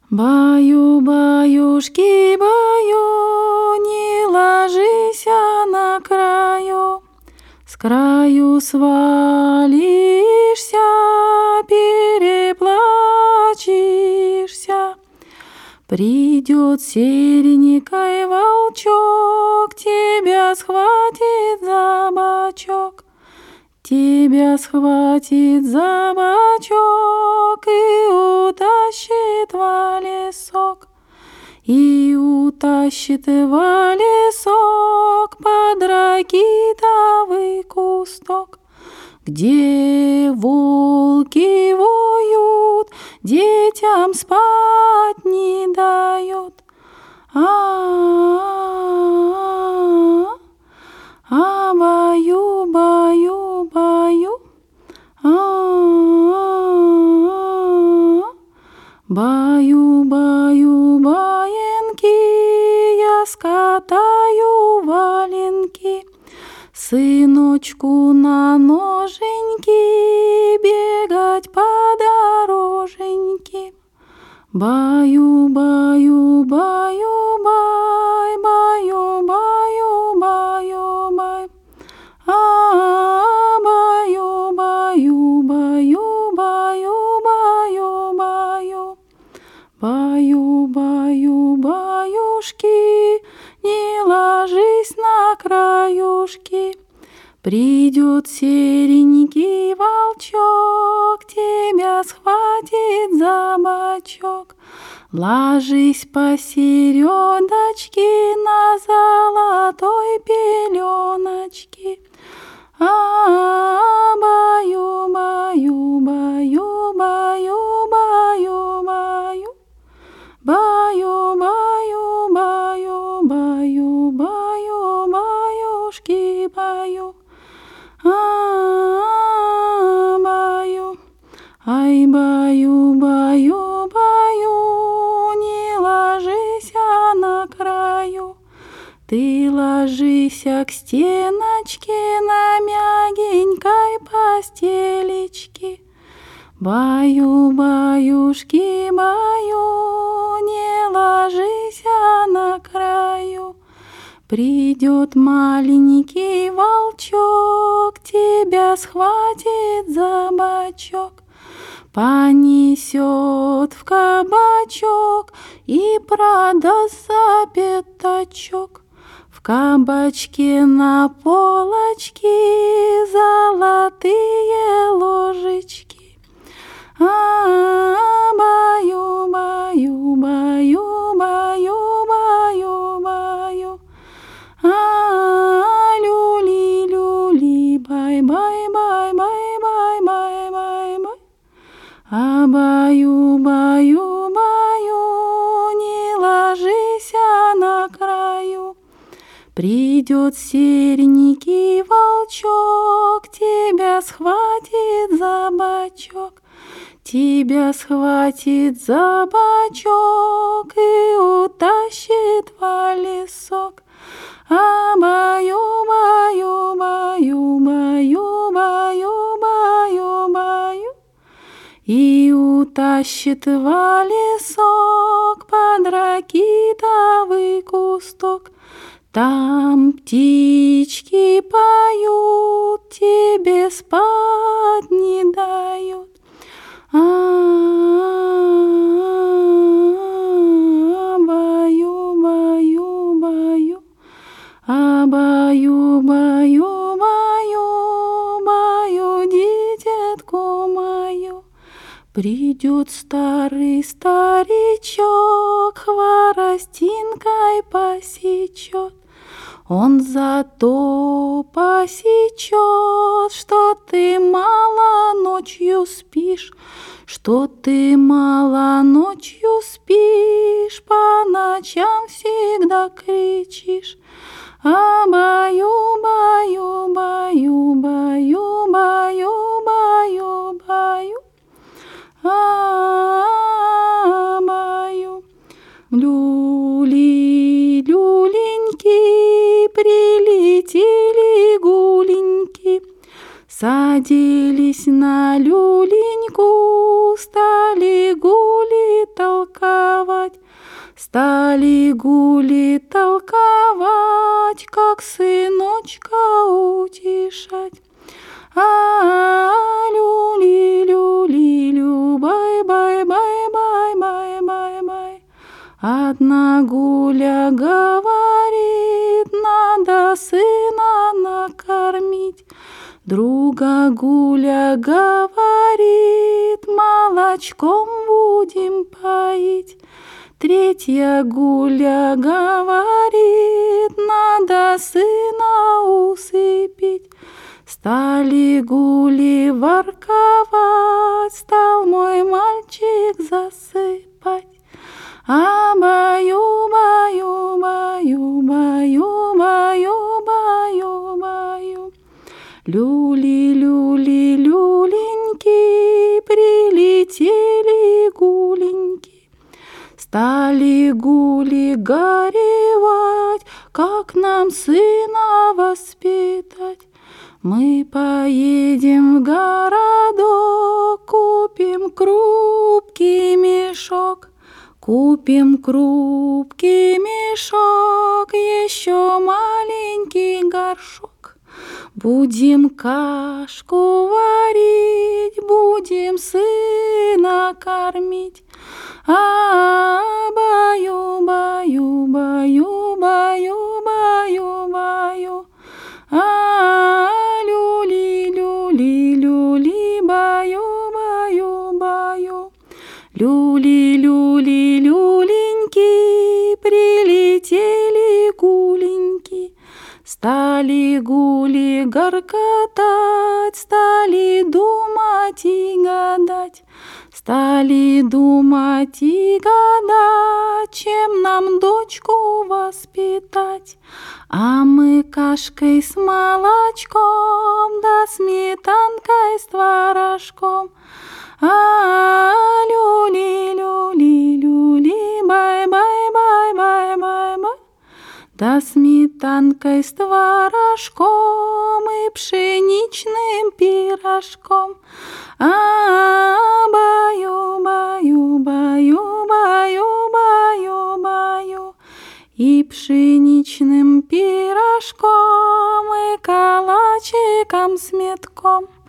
Баю-баюшки, баю, не ложись на краю. С краю свалишься, переплачешься. Придет серенький волчок, тебя схватит за бочок. Тебя схватит за бочок и утащит в лесок. И утащит в лесок под ракитовый кусток, где волки воют, детям спать не дают. Баю, баю, баю, баю, баю, баинки, я скатаю валенки, сыночку на ноженьки бегать по дороженьке. Баю, баю, баю, бай, баю, баю, баю, бай. Баю, баю, баю, баю, баю, баю. Баю, баю, баюшки, не ложись на краюшки. Придет серенький волчок, тебя схватит за бочок. Ложись посередочке на золотой пеленочке. Баю, баю, баю, баю, баю, баю. Баю, баю, баю, баю, баю, баюшки, баю. Баю, ай, баю, баю, баю, не ложись на краю. Ты ложись к стеночке на мягенькой постелечке. Баю, баюшки, баю, не ложись на краю. Придет маленький волчок, тебя схватит за бочок, понесет в кабачок и продаст за пятачок. В кабачке на полочке золотые ложечки. Баю, баю, баю, баю, баю, баю. Люли, люли, бай, бай, бай, бай, бай, бай, бай, бай. Баю, баю, баю, не ложись на краю. Придет серенький волчок, тебя схватит за бочок. Тебя схватит за бочок и утащит в лесок. Баю, баю, баю, баю, баю, баю, баю. И утащит в лесок под ракитовый кусток. Там птички поют, тебе спать не дают. Баю, баю, баю. Баю, баю, баю, баю, дитятку мою. Придет старый старичок, хворостинкой посечет. Он зато посечет, что ты мало ночью спишь, что ты мало ночью спишь, по ночам всегда кричишь. Баю, баю, баю, баю, баю, баю, баю. Баю. Люли, люленьки, прилетели гуленьки, садились на люленьку, стали гули толковать. Стали гули толковать, как сыночка утешать. Люли, люли, лю, бай, бай, бай, бай, бай, бай, бай. Одна гуля говорит, надо сына накормить. Друга гуля говорит, молочком будем поить. Третья гуля говорит, надо сына усыпить. Стали гули ворковать, стал мой мальчик засыпать. Баю, баю, баю, баю, баю, баю, баю. Люли, люли, люленьки, прилетели гуленьки. Стали гули горевать, как нам сына воспитать. Мы поедем в городок, купим крупкий мешок. Купим крупкий мешок, еще маленький горшок. Будем кашку варить, будем сына кормить. Баю, баю, баю, баю, баю, баю. Люли, люли, люли, баю, баю, баю. Люли, люли, люленьки, прилетели гуленьки. Стали гули горкотать, стали думать и гадать. Стали думать и гадать, чем нам дочку воспитать. А мы кашкой с молочком, да сметанкой с творожком. Люли, люли, люли, бай, бай, бай, бай, бай, бай. Да сметанкой с творожком и пшеничным пирожком. Баю, баю, баю, баю, баю, баю. И пшеничным пирожком, и калачиком с метком.